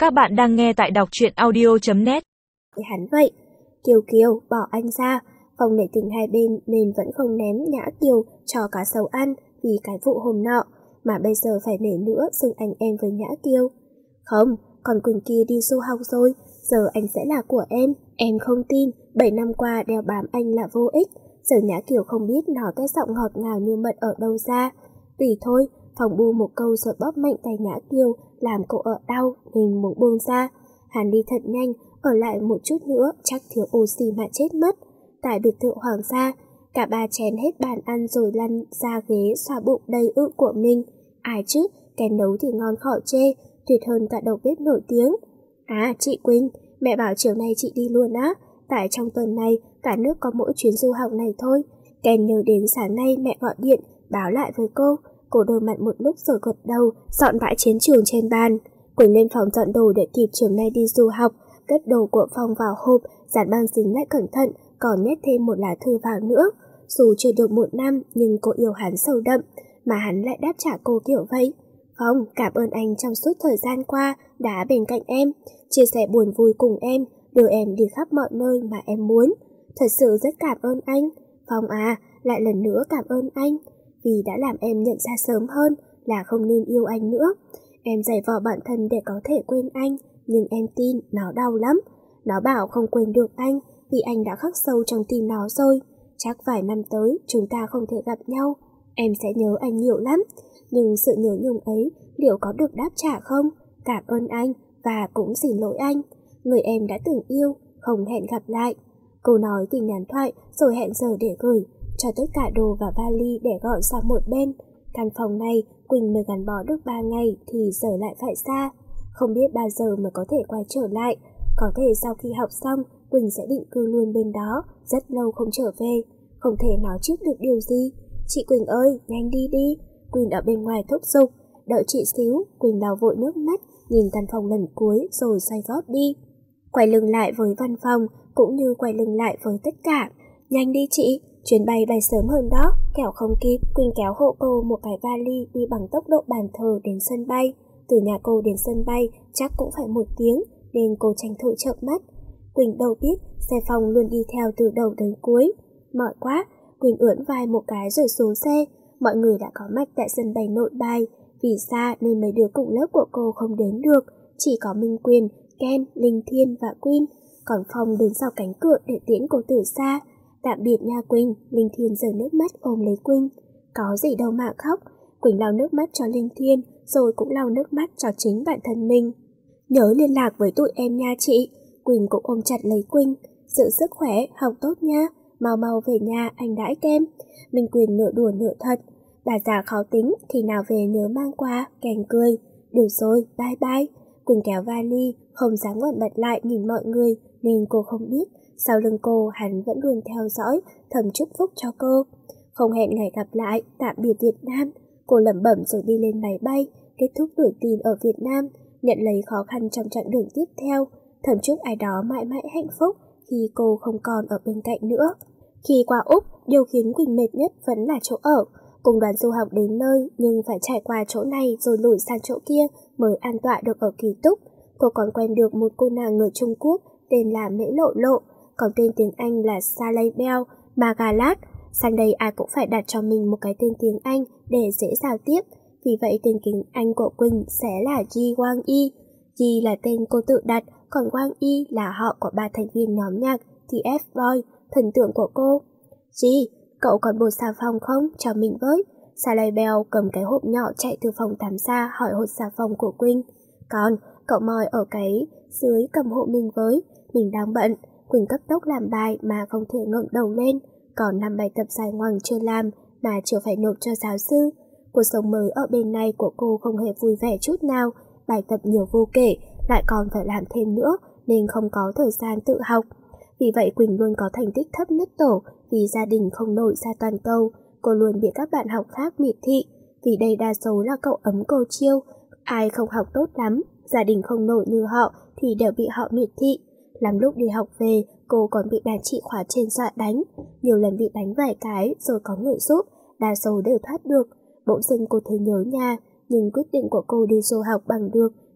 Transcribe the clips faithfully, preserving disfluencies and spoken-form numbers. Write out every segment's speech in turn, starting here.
Các bạn đang nghe tại đọc truyện audio chấm net. Hắn vậy, Kiều Kiều bỏ anh ra, Phong nể tình hai bên nên vẫn không ném Nhã Kiều cho cá sấu ăn vì cái vụ hôm nọ, mà bây giờ phải nể nữa xưng anh em với Nhã Kiều. Không, còn Quỳnh kia đi du học rồi, giờ anh sẽ là của em. Em không tin, bảy năm qua đeo bám anh là vô ích, giờ Nhã Kiều không biết nói cái giọng ngọt ngào như mật ở đâu ra. Tùy thôi, Phong bu một câu rồi bóp mạnh tay Nhã Kiều, làm cô ở đau nên muốn buông ra. Hắn đi thật nhanh, ở lại một chút nữa chắc thiếu oxy mà chết mất. Tại biệt thự hoàng gia, cả ba chén hết bàn ăn rồi lăn ra ghế xoa bụng đầy ự của mình. Ai chứ, cái nấu thì ngon khỏi chê, tuyệt hơn cả đầu bếp nổi tiếng. À, chị Quỳnh, mẹ bảo chiều nay chị đi luôn á, tại trong tuần này cả nước có mỗi chuyến du học này thôi. Ken nhớ đến sáng nay mẹ gọi điện báo lại với cô. Cô đôi mặt một lúc rồi gật đầu, dọn bãi chiến trường trên bàn. Quỳnh lên phòng dọn đồ để kịp chiều nay đi du học, cất đồ của Phong vào hộp, dán băng dính lại cẩn thận, còn nhét thêm một lá thư vào nữa. Dù chưa được một năm nhưng cô yêu hắn sâu đậm, mà hắn lại đáp trả cô kiểu vậy. Phong, cảm ơn anh trong suốt thời gian qua đã bên cạnh em, chia sẻ buồn vui cùng em, đưa em đi khắp mọi nơi mà em muốn. Thật sự rất cảm ơn anh. Phong à, lại lần nữa cảm ơn anh, vì đã làm em nhận ra sớm hơn là không nên yêu anh nữa. Em giày vò bản thân để có thể quên anh, nhưng em tin nó đau lắm. Nó bảo không quên được anh vì anh đã khắc sâu trong tim nó rồi. Chắc vài năm tới chúng ta không thể gặp nhau, em sẽ nhớ anh nhiều lắm. Nhưng sự nhớ nhung ấy liệu có được đáp trả không? Cảm ơn anh và cũng xin lỗi anh, người em đã từng yêu, không hẹn gặp lại. Cô nói tin nhắn thoại rồi hẹn giờ để gửi, cho tất cả đồ và vali để gọn sang một bên. Căn phòng này Quỳnh mới gắn bó được ba ngày thì giờ lại phải xa, không biết bao giờ mới có thể quay trở lại. Có thể sau khi học xong Quỳnh sẽ định cư luôn bên đó, rất lâu không trở về, không thể nói trước được điều gì. Chị Quỳnh ơi, nhanh đi đi, Quỳnh ở bên ngoài thúc giục. Đợi chị xíu, Quỳnh lau vội nước mắt, nhìn căn phòng lần cuối rồi xoay gót đi. Quay lưng lại với văn phòng cũng như quay lưng lại với tất cả. Nhanh đi chị, chuyến bay bay sớm hơn đó, kẻo không kịp. Quỳnh kéo hộ cô một cái vali đi bằng tốc độ bàn thờ đến sân bay. Từ nhà cô đến sân bay chắc cũng phải một tiếng, nên cô tranh thủ chợp mắt. Quỳnh đâu biết xe Phong luôn đi theo từ đầu đến cuối. Mỏi quá, Quỳnh ưỡn vai một cái rồi xuống xe. Mọi người đã có mặt tại sân bay Nội Bài. Vì xa nên mấy đứa cùng lớp của cô không đến được, chỉ có Minh Quyền, Ken, Linh Thiên và Quyên. Còn Phong đứng sau cánh cửa để tiễn cô từ xa. Tạm biệt nha Quỳnh. Linh Thiên rơi nước mắt ôm lấy Quỳnh. Có gì đâu mà khóc. Quỳnh lau nước mắt cho Linh Thiên, rồi cũng lau nước mắt cho chính bản thân mình. Nhớ liên lạc với tụi em nha chị. Quỳnh cũng ôm chặt lấy Quỳnh. Giữ sức khỏe, học tốt nha, mau mau về nhà anh đãi kem. Minh Quyền nửa đùa nửa thật. Bà già khó tính, khi nào về nhớ mang qua. Kèn cười. Được rồi, bye bye. Quỳnh kéo vali, không dám ngoảnh mặt lại nhìn mọi người, nên cô không biết sau lưng cô hắn vẫn luôn theo dõi, thầm chúc phúc cho cô. Không hẹn ngày gặp lại, tạm biệt Việt Nam. Cô lẩm bẩm rồi đi lên máy bay, kết thúc tuổi teen ở Việt Nam, nhận lấy khó khăn trong chặng đường tiếp theo, thầm chúc ai đó mãi mãi hạnh phúc khi cô không còn ở bên cạnh nữa. Khi qua Úc, điều khiến Quỳnh mệt nhất vẫn là chỗ ở. Cùng đoàn du học đến nơi nhưng phải trải qua chỗ này rồi lùi sang chỗ kia mới an tọa được ở ký túc. Cô còn quen được một cô nàng người Trung Quốc tên là Mễ Lộ Lộ, còn tên tiếng Anh là Saleh Bell Magalat. Sang đây ai cũng phải đặt cho mình một cái tên tiếng Anh để dễ giao tiếp, vì vậy tên tiếng Anh của Quỳnh sẽ là Ji Wang Yi. Ji là tên cô tự đặt, còn Wang Yi là họ của ba thành viên nhóm nhạc The F-Boy, thần tượng của cô. Ji, cậu còn bột xà phòng không? Cho mình với. Saleh Bell cầm cái hộp nhỏ chạy từ phòng tắm ra hỏi hột xà phòng của Quỳnh. Còn, cậu moi ở cái dưới cầm hộ mình với, mình đang bận. Quỳnh cấp tốc làm bài mà không thể ngẩng đầu lên, còn năm bài tập dài ngoằng chưa làm mà chưa phải nộp cho giáo sư. Cuộc sống mới ở bên này của cô không hề vui vẻ chút nào, bài tập nhiều vô kể, lại còn phải làm thêm nữa nên không có thời gian tự học. Vì vậy Quỳnh luôn có thành tích thấp nhất tổ vì gia đình không nổi ra toàn cầu. Cô luôn bị các bạn học khác miệt thị, vì đây đa số là cậu ấm cô chiêu, ai không học tốt lắm, gia đình không nổi như họ thì đều bị họ miệt thị. Lắm lúc đi học về, cô còn bị đàn chị khóa trên dọa đánh, nhiều lần bị đánh vài cái rồi có người giúp, đa số đều thoát được. Bỗng dưng cô thấy nhớ nhà, nhưng quyết định của cô đi du học bằng được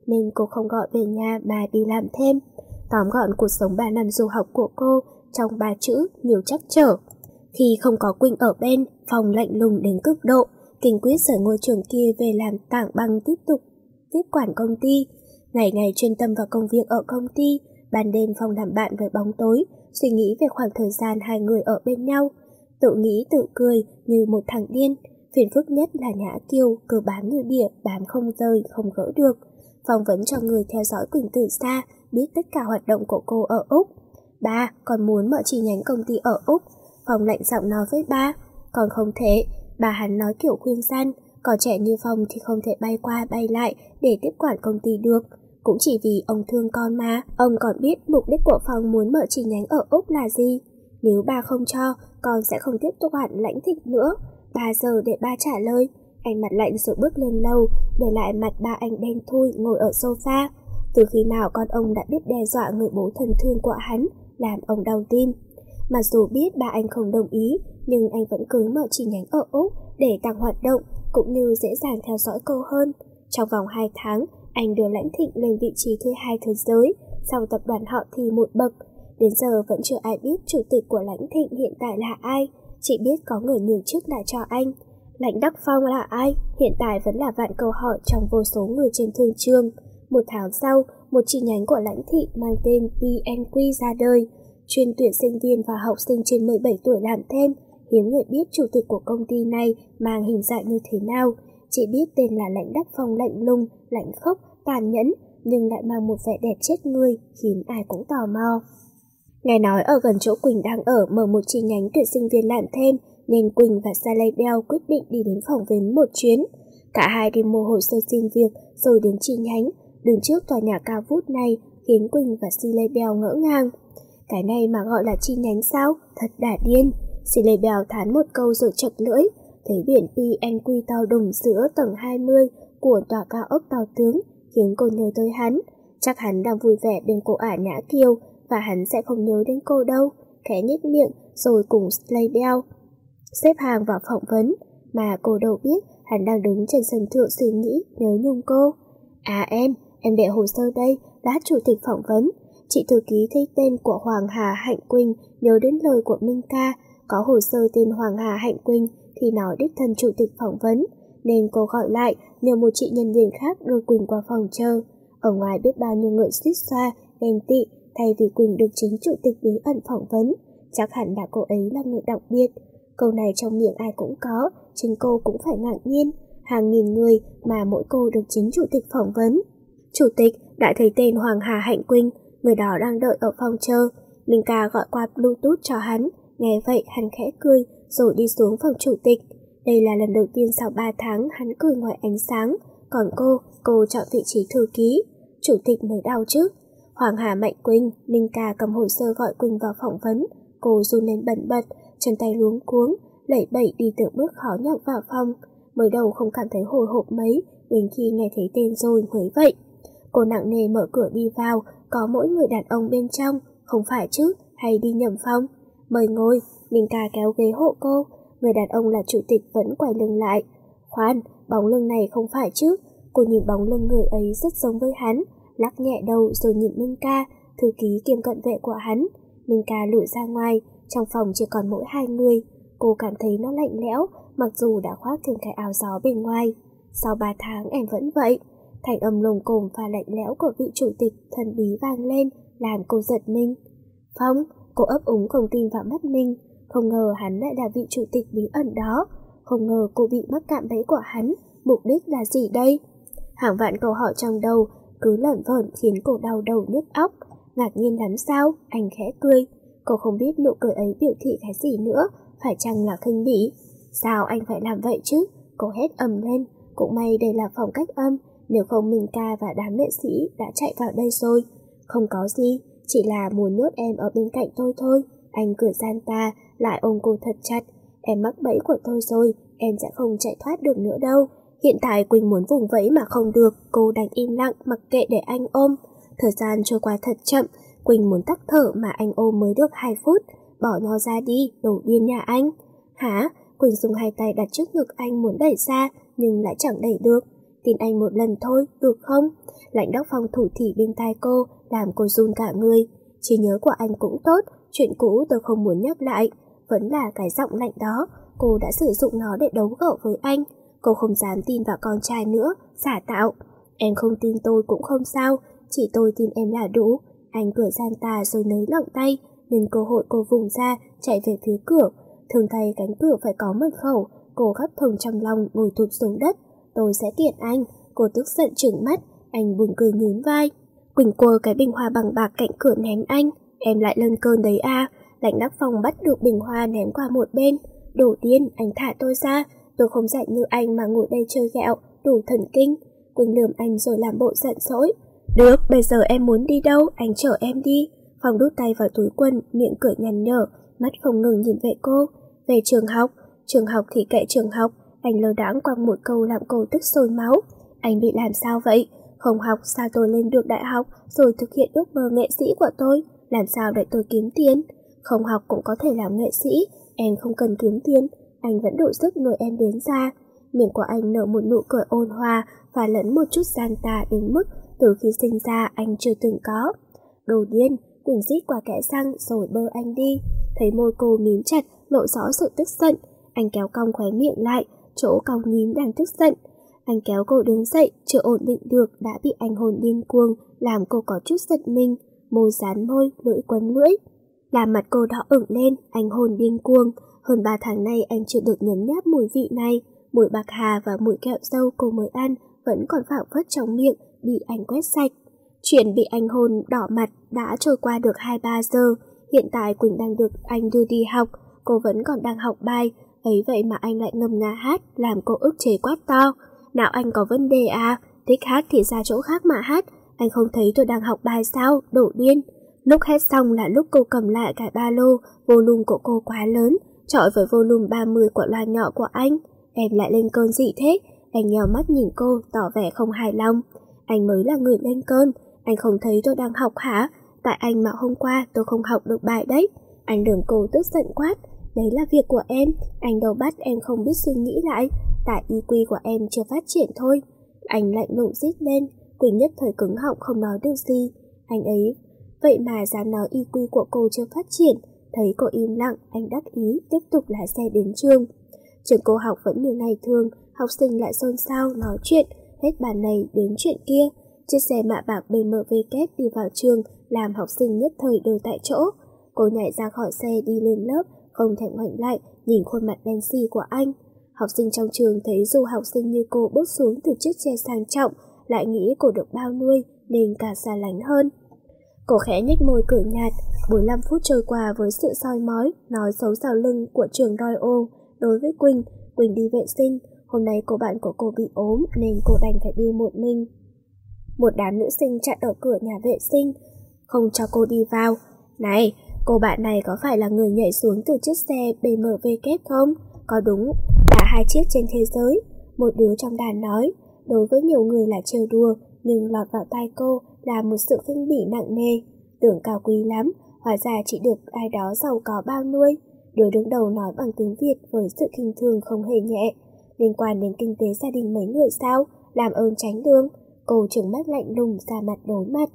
nên cô không gọi về nhà mà đi làm thêm. Tóm gọn cuộc sống ba năm du học của cô trong ba chữ nhiều trắc trở. Khi không có Quỳnh ở bên, Phong lạnh lùng đến cực độ, kiên quyết rời ngôi trường kia về làm tảng băng tiếp tục tiếp quản công ty. Ngày ngày chuyên tâm vào công việc ở công ty, ban đêm Phong làm bạn với bóng tối, suy nghĩ về khoảng thời gian hai người ở bên nhau, tự nghĩ tự cười như một thằng điên. Phiền phức nhất là Nhã Kiều cứ bám như đỉa, bám không rời, không gỡ được. Phong vẫn cho người theo dõi Quỳnh từ xa, biết tất cả hoạt động của cô ở Úc. Ba còn muốn mở chi nhánh công ty ở Úc. Phong lạnh giọng nói với ba, còn không thể. Bà hắn nói kiểu khuyên gian, còn trẻ như Phong thì không thể bay qua bay lại để tiếp quản công ty được. Cũng chỉ vì ông thương con mà. Ông còn biết mục đích của Phong muốn mở chi nhánh ở Úc là gì. Nếu ba không cho, con sẽ không tiếp tục quản Lãnh Thịnh nữa. Ba giờ để ba trả lời. Anh mặt lạnh rồi bước lên lầu, để lại mặt ba anh đen thui ngồi ở sofa. Từ khi nào con ông đã biết đe dọa người bố thân thương của hắn, làm ông đau tim. Mặc dù biết ba anh không đồng ý, nhưng anh vẫn cứ mở chi nhánh ở Úc để tăng hoạt động, cũng như dễ dàng theo dõi cô hơn. Trong vòng hai tháng, anh đưa Lãnh Thịnh lên vị trí thứ hai thế giới, sau tập đoàn họ thì một bậc. Đến giờ vẫn chưa ai biết chủ tịch của Lãnh Thịnh hiện tại là ai, chỉ biết có người nhường chức lại cho anh. Lãnh Đắc Phong là ai? Hiện tại vẫn là vạn câu hỏi trong vô số người trên thương trường. Một tháng sau, một chi nhánh của Lãnh Thị mang tên pê en quy ra đời, chuyên tuyển sinh viên và học sinh trên mười bảy tuổi làm thêm. Hiếm người biết chủ tịch của công ty này mang hình dạng như thế nào, chỉ biết tên là Lãnh Đắc Phong lạnh lùng, lãnh khốc, tàn nhẫn, nhưng lại mang một vẻ đẹp chết người, khiến ai cũng tò mò. Nghe nói ở gần chỗ Quỳnh đang ở mở một chi nhánh tuyển sinh viên làm thêm, nên Quỳnh và Sally Bell quyết định đi đến phỏng vấn một chuyến. Cả hai đi mua hồ sơ xin việc rồi đến chi nhánh, đứng trước tòa nhà cao vút này khiến Quỳnh và Sally Bell ngỡ ngàng. Cái này mà gọi là chi nhánh sao? Thật đả điên. Sally Bell thán một câu rồi chật lưỡi, thấy biển pê en quy to đùng giữa tầng hai mươi của tòa cao ốc to tướng, khiến cô nhớ tới hắn. Chắc hắn đang vui vẻ bên cô ả Nhã Kiều, và hắn sẽ không nhớ đến cô đâu. Khẽ nhếch miệng rồi cùng Sally Bell xếp hàng vào phỏng vấn, mà cô đâu biết hắn đang đứng trên sân thượng suy nghĩ nhớ nhung cô. À em, em để hồ sơ đây, lát chủ tịch phỏng vấn. Chị thư ký thấy tên của Hoàng Hà Hạnh Quỳnh, nhớ đến lời của Minh Ca, có hồ sơ tên Hoàng Hà Hạnh Quỳnh thì nói đích thân chủ tịch phỏng vấn, nên cô gọi lại nhờ một chị nhân viên khác đưa Quỳnh qua phòng chờ. Ở ngoài biết bao nhiêu người suýt xoa, ghen tị, thay vì Quỳnh được chính chủ tịch bí ẩn phỏng vấn, chắc hẳn là cô ấy là người đặc biệt. Câu này trong miệng ai cũng có, chính cô cũng phải ngạc nhiên. Hàng nghìn người mà mỗi cô được chính chủ tịch phỏng vấn. Chủ tịch đã thấy tên Hoàng Hà Hạnh Quỳnh, người đó đang đợi ở phòng chờ. Minh Ca gọi qua Bluetooth cho hắn, nghe vậy hắn khẽ cười rồi đi xuống phòng chủ tịch. Đây là lần đầu tiên sau ba tháng hắn cười ngoài ánh sáng, còn cô, cô chọn vị trí thư ký. Chủ tịch mới đau chứ. Hoàng Hà Mạnh Quỳnh, Minh Ca cầm hồ sơ gọi Quỳnh vào phỏng vấn. Cô run lên bần bật, chân tay luống cuống, lẩy bẩy đi từng bước khó nhọc vào phòng. Mới đầu không cảm thấy hồi hộp mấy, đến khi nghe thấy tên rồi mới vậy. Cô nặng nề mở cửa đi vào, có mỗi người đàn ông bên trong, không phải chứ, hay đi nhầm phòng. Mời ngồi, Minh Ca kéo ghế hộ cô, người đàn ông là chủ tịch vẫn quay lưng lại. Khoan, bóng lưng này không phải chứ. Cô nhìn bóng lưng người ấy rất giống với hắn, lắc nhẹ đầu rồi nhìn Minh Ca, thư ký kiêm cận vệ của hắn. Minh Ca lùi ra ngoài, trong phòng chỉ còn mỗi hai người. Cô cảm thấy nó lạnh lẽo, mặc dù đã khoác thêm cái áo gió bên ngoài. Sau ba tháng em vẫn vậy. Thành âm lồm cồm và lạnh lẽo của vị chủ tịch thần bí vang lên, làm cô giật mình. Phong, cô ấp úng không tin vào mắt mình. Không ngờ hắn lại là vị chủ tịch bí ẩn đó. Không ngờ cô bị mắc cạm bẫy của hắn. Mục đích là gì đây? Hàng vạn câu hỏi trong đầu cứ lởn vởn khiến cô đau đầu nhức óc. Ngạc nhiên lắm sao? Anh khẽ cười. Cô không biết nụ cười ấy biểu thị cái gì nữa, phải chăng là khinh bỉ? Sao anh phải làm vậy chứ? Cô hét ầm lên. Cũng may đây là phòng cách âm, nếu không Minh Ca và đám nghệ sĩ đã chạy vào đây rồi. Không có gì, chỉ là muốn nhốt em ở bên cạnh tôi thôi. Anh cười gian ta, lại ôm cô thật chặt. Em mắc bẫy của tôi rồi, em sẽ không chạy thoát được nữa đâu. Hiện tại Quỳnh muốn vùng vẫy mà không được, cô đành im lặng mặc kệ để anh ôm. Thời gian trôi qua thật chậm, Quỳnh muốn tắc thở mà anh ôm mới được hai phút. Bỏ nhau ra đi, đồ điên nhà anh. Hả? Quỳnh dùng hai tay đặt trước ngực anh muốn đẩy ra, nhưng lại chẳng đẩy được. tin anh một lần thôi, được không? Lãnh Đắc Phong thủ thỉ bên tai cô, làm cô run cả người. Trí nhớ của anh cũng tốt, chuyện cũ tôi không muốn nhắc lại. Vẫn là cái giọng lạnh đó, cô đã sử dụng nó để đấu gỡ với anh. Cô không dám tin vào con trai nữa, giả tạo. Em không tin tôi cũng không sao, chỉ tôi tin em là đủ. Anh cười gian tà rồi nới lỏng tay, nên cơ hội cô vùng ra, chạy về phía cửa. Thường thay cánh cửa phải có mật khẩu, cô gấp thùng trong lòng ngồi thụp xuống đất. Tôi sẽ kiện anh. Cô tức giận trừng mắt, anh buồn cười nhún vai. Quỳnh quơ cái bình hoa bằng bạc cạnh cửa ném anh. Em lại lên cơn đấy à? Lãnh Đắc Phong bắt được bình hoa ném qua một bên. Đổ điên, anh thả tôi ra. Tôi không rảnh như anh mà ngồi đây chơi ghẹo, đủ thần kinh. Quỳnh lườm anh rồi làm bộ giận dỗi. Được, bây giờ em muốn đi đâu, anh chở em đi. Phong đút tay vào túi quần, miệng cười nhăn nhở, mắt không ngừng nhìn về cô. Về trường học, trường học thì kệ trường học. Anh lơ đãng quăng một câu làm cô tức sôi máu. Anh bị làm sao vậy? Không học sao tôi lên được đại học rồi thực hiện ước mơ nghệ sĩ của tôi? Làm sao để tôi kiếm tiền? Không học cũng có thể làm nghệ sĩ, em không cần kiếm tiền, anh vẫn đủ sức nuôi em đến già. Miệng của anh nở một nụ cười ôn hòa và lẫn một chút gian tà đến mức từ khi sinh ra anh chưa từng có. Đồ điên, Quỳnh rít qua kẽ răng rồi bơ anh đi. Thấy môi cô mím chặt, lộ rõ sự tức giận. Anh kéo cong khóe miệng lại, chỗ cong nhím đang tức giận. Anh kéo cô đứng dậy, chưa ổn định được đã bị anh hôn điên cuồng, làm cô có chút giận mình. Môi dán môi, lưỡi quấn lưỡi. Làm mặt cô đỏ ửng lên, anh hôn điên cuồng. Hơn ba tháng nay anh chưa được nhấm nháp mùi vị này. Mùi bạc hà và mùi kẹo dâu cô mới ăn vẫn còn phảng phất trong miệng, bị anh quét sạch. Chuyện bị anh hôn đỏ mặt đã trôi qua được hai ba giờ. Hiện tại Quỳnh đang được anh đưa đi học, cô vẫn còn đang học bài. Ấy vậy mà anh lại ngâm nga hát, làm cô ức chế quát to. Nào anh có vấn đề à? Thích hát thì ra chỗ khác mà hát. Anh không thấy tôi đang học bài sao? Đổ điên. Lúc hết xong là lúc cô cầm lại cái ba lô, volume của cô quá lớn, chọi với volume ba mươi của loa nhỏ của anh. Em lại lên cơn gì thế? Anh nhèo mắt nhìn cô, tỏ vẻ không hài lòng. Anh mới là người lên cơn, anh không thấy tôi đang học hả? Tại anh mà hôm qua tôi không học được bài đấy. Anh lườm cô tức giận quát. Đấy là việc của em, anh đâu bắt em không biết suy nghĩ lại. Tại i kiu của em chưa phát triển thôi. Anh lạnh lùng rít lên. Quỳnh nhất thời cứng họng không nói được gì. Anh ấy vậy mà dám nói i kiu của cô chưa phát triển. Thấy cô im lặng, anh đắc ý tiếp tục lái xe đến trường. Trường cô học vẫn như ngày thường, học sinh lại xôn xao nói chuyện, hết bàn này đến chuyện kia. Chiếc xe mạ bạc bê em vê kép đi vào trường, làm học sinh nhất thời đơ tại chỗ. Cô nhảy ra khỏi xe đi lên lớp, không thèm ngoảnh lại, nhìn khuôn mặt đen xì của anh. Học sinh trong trường thấy du học sinh như cô bước xuống từ chiếc xe sang trọng, lại nghĩ cô được bao nuôi nên cả xa lánh hơn. Cô khẽ nhếch môi cười nhạt. bốn mươi lăm phút trôi qua với sự soi mói, nói xấu sau lưng của trường Royal. Đối với Quỳnh, Quỳnh đi vệ sinh. Hôm nay cô bạn của cô bị ốm nên cô đành phải đi một mình. Một đám nữ sinh chặn ở cửa nhà vệ sinh, không cho cô đi vào. Này, cô bạn này có phải là người nhảy xuống từ chiếc xe bê em vê kép không? Có đúng là hai chiếc trên thế giới. Một đứa trong đàn nói. Đối với nhiều người là trêu đùa, nhưng lọt vào tai cô là một sự khinh bỉ nặng nề. Tưởng cao quý lắm, hóa ra chỉ được ai đó giàu có bao nuôi. Đứa đứng đầu nói bằng tiếng Việt với sự khinh thường không hề nhẹ. Liên quan đến kinh tế gia đình mấy người sao? Làm ơn tránh đường. Cô trừng mắt lạnh lùng ra mặt đối mặt.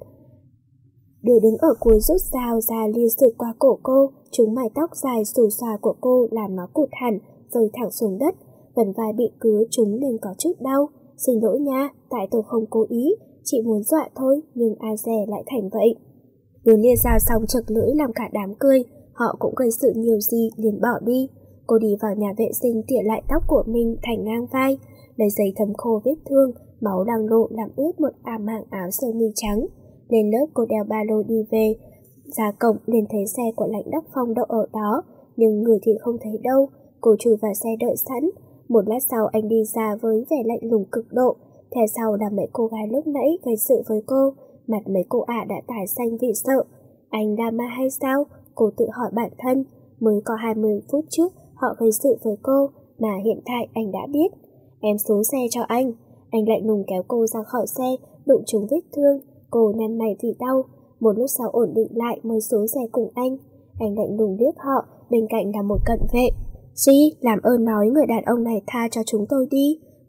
Đứa đứng ở cuối rút dao ra lia sượt qua cổ cô, trúng mái tóc dài xù xòa của cô làm nó cụt hẳn, rơi thẳng xuống đất. Phần vai bị cứa trúng nên có chút đau. Xin lỗi nha, tại tôi không cố ý, chị muốn dọa thôi, nhưng ai dè lại thành vậy. Đứa lia dao xong chật lưỡi làm cả đám cười, họ cũng gây sự nhiều gì liền bỏ đi. Cô đi vào nhà vệ sinh tỉa lại tóc của mình thành ngang vai, lấy giấy thấm khô vết thương, máu đang lộ làm ướt một ảm mảng áo sơ mi trắng. Lên lớp cô đeo ba lô đi về, ra cổng liền thấy xe của Lãnh Đắc Phong đậu ở đó, nhưng người thì không thấy đâu. Cô chui vào xe đợi sẵn. Một lát sau anh đi ra với vẻ lạnh lùng cực độ. Theo sau là mấy cô gái lúc nãy gây sự với cô. Mặt mấy cô ả đã tái xanh vì sợ. Anh drama hay sao? Cô tự hỏi bản thân. Mới có hai mươi phút trước họ gây sự với cô, mà hiện tại anh đã biết. Em xuống xe cho anh. Anh lạnh lùng kéo cô ra khỏi xe, đụng trúng vết thương. Cô nhăn mày vì đau. Một lúc sau ổn định lại mới xuống xe cùng anh. Anh lạnh lùng liếc họ, bên cạnh là một cận vệ. Duy, làm ơn nói người đàn ông này tha cho chúng tôi đi.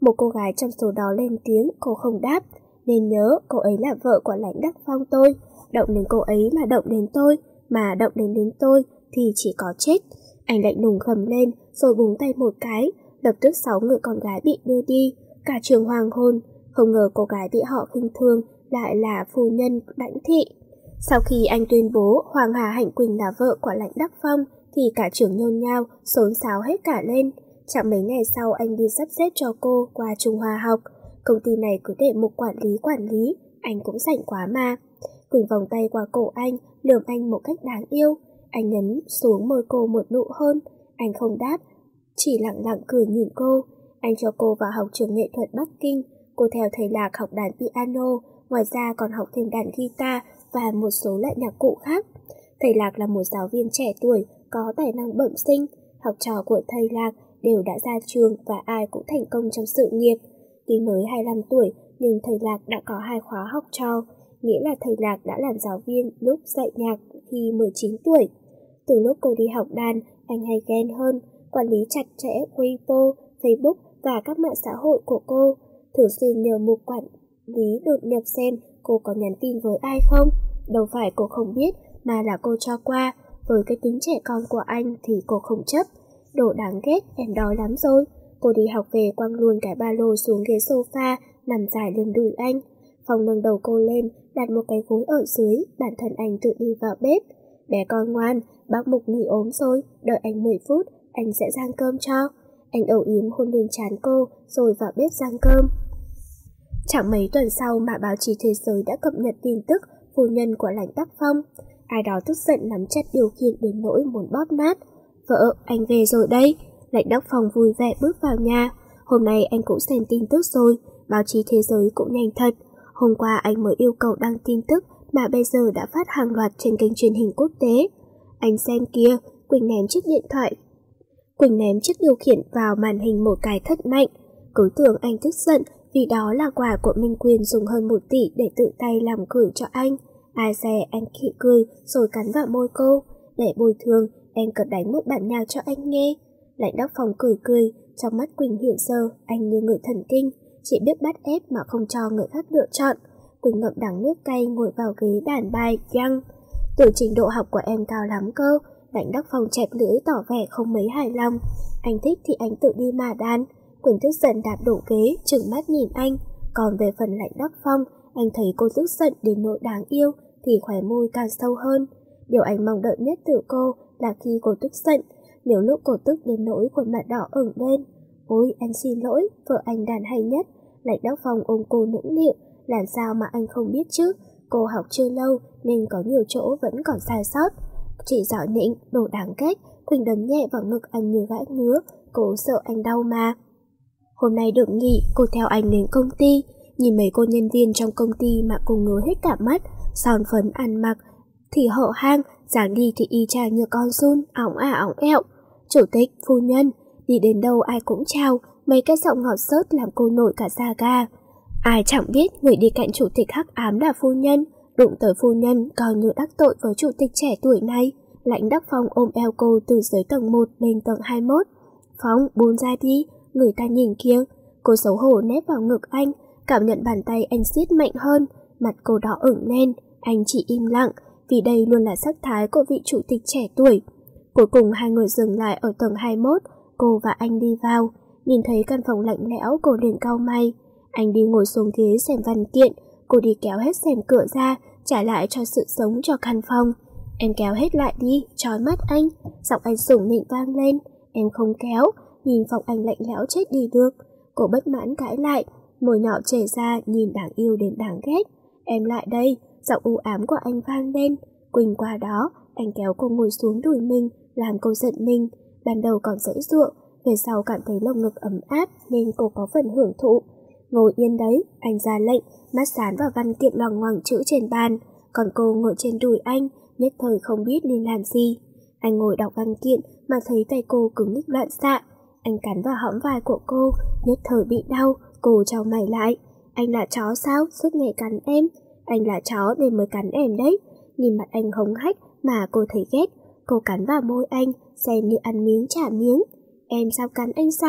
Một cô gái trong số đó lên tiếng, cô không đáp. Nên nhớ, cô ấy là vợ của Lãnh Đắc Phong tôi. Động đến cô ấy mà động đến tôi, mà động đến đến tôi thì chỉ có chết. Anh lạnh lùng gầm lên, rồi búng tay một cái. Lập tức sáu người con gái bị đưa đi. Cả trường hoàng hôn. Không ngờ cô gái bị họ khinh thường lại là phu nhân Lãnh Thị. Sau khi anh tuyên bố Hoàng Hà Hạnh Quỳnh là vợ của Lãnh Đắc Phong thì cả trường nhôn nhao, xốn xáo hết cả lên. Chẳng mấy ngày sau anh đi sắp xếp cho cô qua Trung Hoa học. Công ty này cứ để một quản lý quản lý, anh cũng rảnh quá mà. Quỳnh vòng tay qua cổ anh, lườm anh một cách đáng yêu. Anh nhấn xuống môi cô một nụ hôn. Anh không đáp, chỉ lặng lặng cười nhìn cô. Anh cho cô vào học trường nghệ thuật Bắc Kinh. Cô theo thầy Lạc học đàn piano, ngoài ra còn học thêm đàn guitar và một số loại nhạc cụ khác. Thầy Lạc là một giáo viên trẻ tuổi, có tài năng bẩm sinh. Học trò của thầy Lạc đều đã ra trường và ai cũng thành công trong sự nghiệp. Tuy mới hai mươi lăm tuổi, nhưng thầy Lạc đã có hai khóa học trò, nghĩa là thầy Lạc đã làm giáo viên lúc dạy nhạc khi mười chín tuổi. Từ lúc cô đi học đàn, anh hay ghen hơn, quản lý chặt chẽ Weibo, Facebook và các mạng xã hội của cô, thường xuyên nhờ mục quản lý đột nhập xem cô có nhắn tin với ai không. Đâu phải cô không biết, mà là cô cho qua. Với cái tính trẻ con của anh thì cô không chấp. Đồ đáng ghét, em đói lắm rồi. Cô đi học về quăng luôn cái ba lô xuống ghế sofa, nằm dài lên đùi anh. Phong nâng đầu cô lên, đặt một cái gối ở dưới, bản thân anh tự đi vào bếp. Bé con ngoan, bác Mục nghỉ ốm rồi, đợi anh mười phút, anh sẽ rang cơm cho. Anh âu yếm hôn lên trán cô, rồi vào bếp rang cơm. Chẳng mấy tuần sau mà báo chí thế giới đã cập nhật tin tức phu nhân của Lãnh Đắc Phong. Ai đó tức giận nắm chặt điều khiển đến nỗi muốn bóp nát. Vợ, anh về rồi đây. Lãnh Đắc Phong vui vẻ bước vào nhà. Hôm nay anh cũng xem tin tức rồi, báo chí thế giới cũng nhanh thật. Hôm qua anh mới yêu cầu đăng tin tức mà bây giờ đã phát hàng loạt trên kênh truyền hình quốc tế. Anh xem kia, Quỳnh ném chiếc điện thoại. Quỳnh ném chiếc điều khiển vào màn hình một cái thật mạnh. Cứ tưởng anh tức giận vì đó là quà của Minh Quyền dùng hơn một tỷ để tự tay làm gửi cho anh. Ai dè anh khị cười rồi cắn vào môi cô. Để bồi thường, em cất đánh một bản nhạc cho anh nghe. Lãnh Đắc Phong cười cười, trong mắt Quỳnh hiện giờ anh như người thần kinh, chỉ biết bắt ép mà không cho người khác lựa chọn. Quỳnh ngậm đắng nước cay ngồi vào ghế đàn bài piano. Từ trình độ học của em cao lắm cơ. Lãnh Đắc Phong chẹp lưỡi tỏ vẻ không mấy hài lòng. Anh thích thì anh tự đi mà đàn. Quỳnh tức giận đạp đổ ghế, trừng mắt nhìn anh. Còn về phần Lãnh Đắc Phong, anh thấy cô tức giận đến nỗi đáng yêu thì khóe môi càng sâu hơn. Điều anh mong đợi nhất từ cô là khi cô tức giận. Nhiều lúc cô tức đến nỗi khuôn mặt đỏ ửng lên. Ôi, anh xin lỗi, vợ anh đàn hay nhất. Lãnh Đắc Phong ôm cô nũng nịu. Làm sao mà anh không biết chứ? Cô học chưa lâu nên có nhiều chỗ vẫn còn sai sót. Chỉ giỏi nịnh, đồ đáng ghét. Quỳnh đấm nhẹ vào ngực anh như gãi ngứa. Cô sợ anh đau mà. Hôm nay được nghỉ, cô theo anh đến công ty. Nhìn mấy cô nhân viên trong công ty mà cô ngứa hết cả mắt. Son phấn ăn mặc thì hở hang, dáng đi thì y chang như con giun, ỏng ả ỏng ẹo. Chủ tịch, phu nhân, đi đến đâu ai cũng chào. Mấy cái giọng ngọt xớt làm cô nổi cả da gà. Ai chẳng biết người đi cạnh chủ tịch hắc ám là phu nhân. Đụng tới phu nhân coi như đắc tội với chủ tịch trẻ tuổi này. Lãnh Đắc Phong ôm eo cô từ dưới tầng một lên tầng hai mươi mốt. Phong, buông ra đi, người ta nhìn kia. Cô xấu hổ nép vào ngực anh, cảm nhận bàn tay anh siết mạnh hơn. Mặt cô đỏ ửng lên, anh chỉ im lặng, vì đây luôn là sắc thái của vị chủ tịch trẻ tuổi. Cuối cùng hai người dừng lại ở tầng hai mươi mốt, cô và anh đi vào. Nhìn thấy căn phòng lạnh lẽo, cô liền cau mày. Anh đi ngồi xuống ghế xem văn kiện, cô đi kéo hết rèm cửa ra, trả lại cho sự sống cho căn phòng. Em kéo hết lại đi, trói mắt anh. Giọng anh sủng nịnh vang lên. Em không kéo, nhìn phòng anh lạnh lẽo chết đi được. Cô bất mãn cãi lại, môi nhỏ chảy ra nhìn đáng yêu đến đáng ghét. Em lại đây, giọng u ám của anh vang lên. Quỳnh qua đó, anh kéo cô ngồi xuống đùi mình, làm cô giận mình. Ban đầu còn dễ dụa, về sau cảm thấy lồng ngực ấm áp nên cô có phần hưởng thụ. Ngồi yên đấy, anh ra lệnh, mắt dán vào văn kiện loằng ngoằng chữ trên bàn. Còn cô ngồi trên đùi anh, nhất thời không biết nên làm gì. Anh ngồi đọc văn kiện mà thấy tay cô cứng nhích loạn xạ. Anh cắn vào hõm vai của cô, nhất thời bị đau, cô chau mày lại. Anh là chó sao, suốt ngày cắn em? Anh là chó nên mới cắn em đấy. Nhìn mặt anh hống hách mà cô thấy ghét. Cô cắn vào môi anh, xem như ăn miếng trả miếng. Em sao cắn anh sao?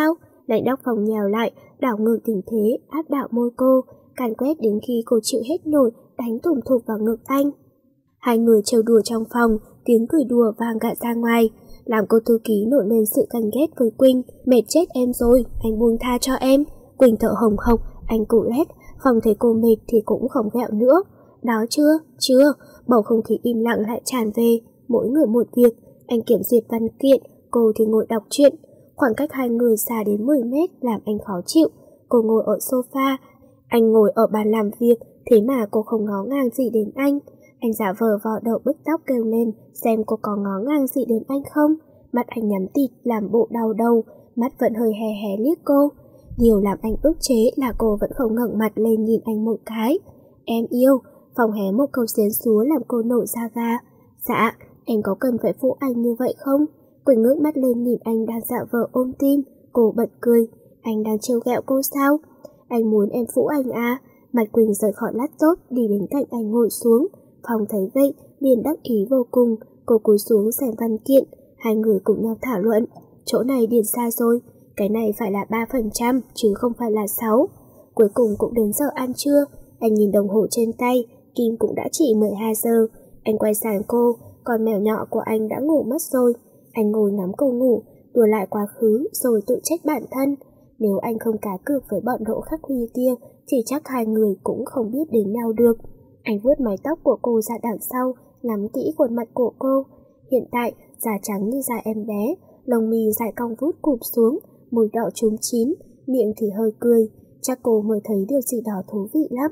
Lãnh Đốc Phong nhào lại, đảo ngược tình thế, áp đảo môi cô, càn quét đến khi cô chịu hết nổi, đánh thủng thục vào ngực anh. Hai người trêu đùa trong phòng, tiếng cười đùa vang cả ra ngoài, làm cô thư ký nổi lên sự ganh ghét với Quỳnh. Mệt chết em rồi, anh buông tha cho em. Quỳnh thở hồng hộc, anh cụ lét. Phong thấy cô mệt thì cũng không ghẹo nữa. Đó chưa, chưa. Bầu không khí im lặng lại tràn về, mỗi người một việc. Anh kiểm duyệt văn kiện, cô thì ngồi đọc truyện. Khoảng cách hai người xa đến mười mét làm anh khó chịu. Cô ngồi ở sofa, anh ngồi ở bàn làm việc, thế mà cô không ngó ngang gì đến anh. Anh giả vờ vò đầu bứt tóc kêu lên xem cô có ngó ngang gì đến anh không. Mắt anh nhắm tịt làm bộ đau đầu, mắt vẫn hơi hé hé liếc cô. Điều làm anh ức chế là cô vẫn không ngẩng mặt lên nhìn anh một cái. Em yêu. Phong hé một câu xiến xúa làm cô nổi da gà. Dạ, em có cần phải phụ anh như vậy không? Quỳnh ngước mắt lên nhìn anh đang giả vờ ôm tim. Cô bật cười. Anh đang trêu ghẹo cô sao? Anh muốn em phụ anh à? Mặt Quỳnh rời khỏi laptop đi đến cạnh anh ngồi xuống. Phong thấy vậy liền đắc ý vô cùng. Cô cúi xuống xem văn kiện. Hai người cùng nhau thảo luận. Chỗ này điền sai rồi, cái này phải là ba phần trăm chứ không phải là sáu. Cuối cùng cũng đến giờ ăn trưa. Anh nhìn đồng hồ trên tay, kim cũng đã chỉ mười hai giờ. Anh quay sang cô, con mèo nhỏ của anh đã ngủ mất rồi. Anh ngồi ngắm cô ngủ, đùa lại quá khứ rồi tự trách bản thân. Nếu anh không cá cược với bọn Đỗ Khắc Huy kia thì chắc hai người cũng không biết đến nhau được. Anh vuốt mái tóc của cô ra đằng sau, ngắm kỹ khuôn mặt của cô. Hiện tại, da trắng như da em bé, lông mi dài cong vút cụp xuống, môi đỏ chúm chín, miệng thì hơi cười. Chắc cô mới thấy điều gì đó thú vị lắm.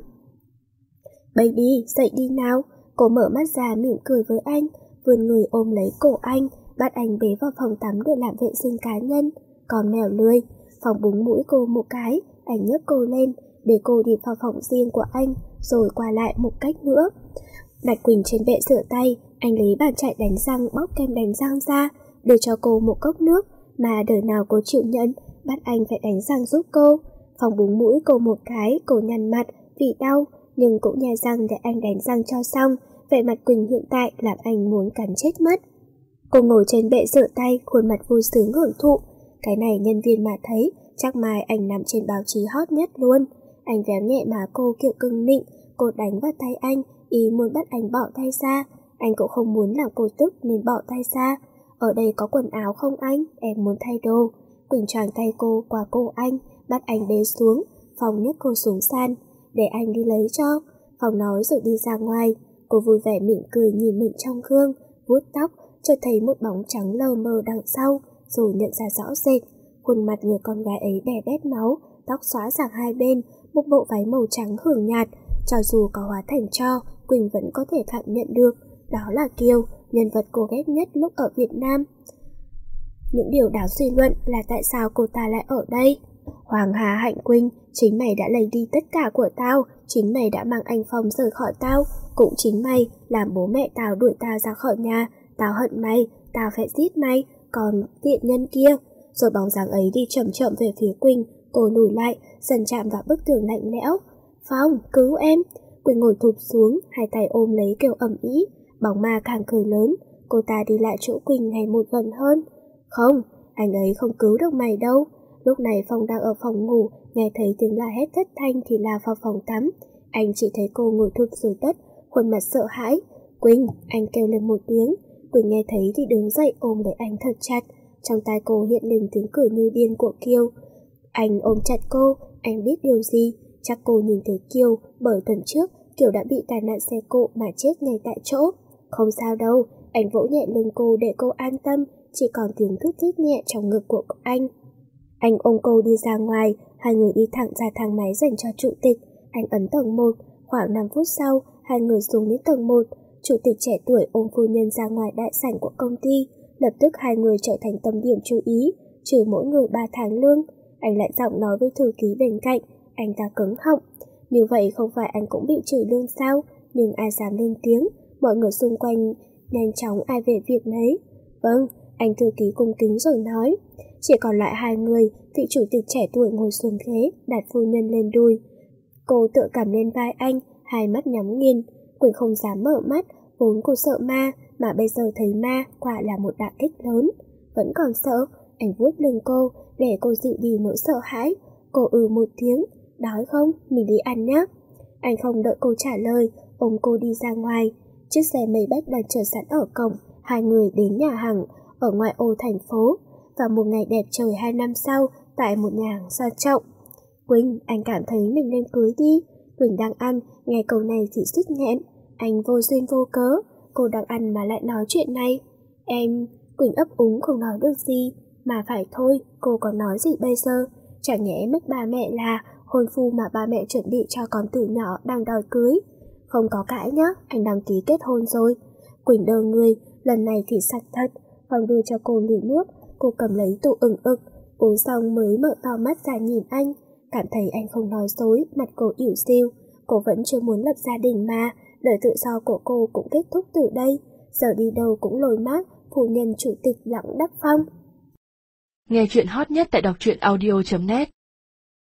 Baby, dậy đi nào. Cô mở mắt ra mỉm cười với anh, vươn người ôm lấy cổ anh, bắt anh bế vào phòng tắm để làm vệ sinh cá nhân. Còn mèo lười. Phong búng mũi cô một cái, anh nhấc cô lên, để cô đi vào phòng riêng của anh, rồi qua lại một cách nữa. Đặt Quỳnh trên bệ rửa tay, anh lấy bàn chải đánh răng bóc kem đánh răng ra, đưa cho cô một cốc nước, mà đời nào cô chịu nhận, bắt anh phải đánh răng giúp cô. Phong búng mũi cô một cái, cô nhăn mặt vì đau, nhưng cũng nhai răng để anh đánh răng cho xong. Vẻ mặt Quỳnh hiện tại làm anh muốn cắn chết mất. Cô ngồi trên bệ rửa tay, khuôn mặt vui sướng hưởng thụ. Cái này nhân viên mà thấy, chắc mai anh nằm trên báo chí hot nhất luôn. Anh véo nhẹ má cô kiểu cưng nịnh, cô đánh vào tay anh, ý muốn bắt anh bỏ tay ra. Anh cũng không muốn làm cô tức nên bỏ tay ra. Ở đây có quần áo không anh? Em muốn thay đồ. Quỳnh choàng tay cô qua cổ anh, bắt anh bế xuống. Phong nhấc cô xuống sàn, để anh đi lấy cho. Phong nói rồi đi ra ngoài. Cô vui vẻ mỉm cười nhìn mình trong gương, vuốt tóc, chợt thấy một bóng trắng lờ mờ đằng sau, rồi nhận ra rõ rệt. Khuôn mặt người con gái ấy đè bét máu, tóc xóa sang hai bên, một bộ váy màu trắng hường nhạt. Cho dù có hóa thành tro, Quỳnh vẫn có thể cảm nhận được. Đó là Kiều, nhân vật cô ghét nhất lúc ở Việt Nam. Những điều đáng suy luận là tại sao cô ta lại ở đây. Hoàng Hà Hạnh Quỳnh, chính mày đã lấy đi tất cả của tao, chính mày đã mang anh Phong rời khỏi tao, cũng chính mày làm bố mẹ tao đuổi tao ra khỏi nhà. Tao hận mày, tao phải giết mày, còn tiện nhân kia. Rồi bóng dáng ấy đi chậm chậm về phía Quỳnh. Cô lùi lại, dần chạm vào bức tường lạnh lẽo. Phong, cứu em. Quỳnh ngồi thụp xuống, hai tay ôm lấy kêu ầm ĩ. Bóng ma càng cười lớn. Cô ta đi lại chỗ Quỳnh ngày một gần hơn. Không, anh ấy không cứu được mày đâu. Lúc này Phong đang ở phòng ngủ, nghe thấy tiếng la hét thất thanh thì la vào phòng tắm. Anh chỉ thấy cô ngồi thụp dưới đất, khuôn mặt sợ hãi. Quỳnh, anh kêu lên một tiếng. Quỳnh nghe thấy thì đứng dậy ôm lấy anh thật chặt. Trong tai cô hiện lên tiếng cười như điên của Kiều. Anh ôm chặt cô, anh biết điều gì? Chắc cô nhìn thấy Kiều, bởi tuần trước Kiều đã bị tai nạn xe cộ mà chết ngay tại chỗ. Không sao đâu, anh vỗ nhẹ lưng cô để cô an tâm, chỉ còn tiếng thút thít nhẹ trong ngực của anh. Anh ôm cô đi ra ngoài, hai người đi thẳng ra thang máy dành cho chủ tịch. Anh ấn tầng một, khoảng năm phút sau, hai người xuống đến tầng một. Chủ tịch trẻ tuổi ôm phu nhân ra ngoài đại sảnh của công ty. Lập tức hai người trở thành tâm điểm chú ý, trừ mỗi người ba tháng lương. Anh lại giọng nói với thư ký bên cạnh, anh ta cứng họng. Như vậy không phải anh cũng bị trừ lương sao? Nhưng ai dám lên tiếng, mọi người xung quanh nhanh chóng ai về việc nấy. Vâng, anh thư ký cung kính rồi nói. Chỉ còn lại hai người, vị chủ tịch trẻ tuổi ngồi xuống ghế, đặt phu nhân lên đùi. Cô tựa cảm lên vai anh, hai mắt nhắm nghiền. Quỳnh không dám mở mắt, vốn cô sợ ma, mà bây giờ thấy ma quả là một đả kích lớn. Vẫn còn sợ, anh vuốt lưng cô, để cô dịu đi nỗi sợ hãi. Cô ừ một tiếng, đói không? Mình đi ăn nhé. Anh không đợi cô trả lời, ôm cô đi ra ngoài. Chiếc xe Maybach đang chờ sẵn ở cổng, hai người đến nhà hàng ở ngoại ô thành phố. Và một ngày đẹp trời hai năm sau, tại một nhà hàng sang trọng. Quỳnh, anh cảm thấy mình nên cưới đi. Quỳnh đang ăn, nghe câu này thì suýt nghẹn. Anh vô duyên vô cớ, cô đang ăn mà lại nói chuyện này. Em, Quỳnh ấp úng không nói được gì. Mà phải thôi, cô còn nói gì bây giờ? Chẳng nhẽ mất ba mẹ là hôn phu mà ba mẹ chuẩn bị cho con từ nhỏ đang đòi cưới. Không có cãi nhá, anh đăng ký kết hôn rồi. Quỳnh đờ người, lần này thì sạch thật. Phong đưa cho cô ly nước, cô cầm lấy tụ ửng ực, uống xong mới mở to mắt ra nhìn anh. Cảm thấy anh không nói dối, mặt cô ỉu xìu. Cô vẫn chưa muốn lập gia đình mà, đời tự do của cô cũng kết thúc từ đây. Giờ đi đâu cũng lồi mát, phu nhân chủ tịch Lãng Đắc Phong. Nghe chuyện hot nhất tại đọc truyện audio chấm net.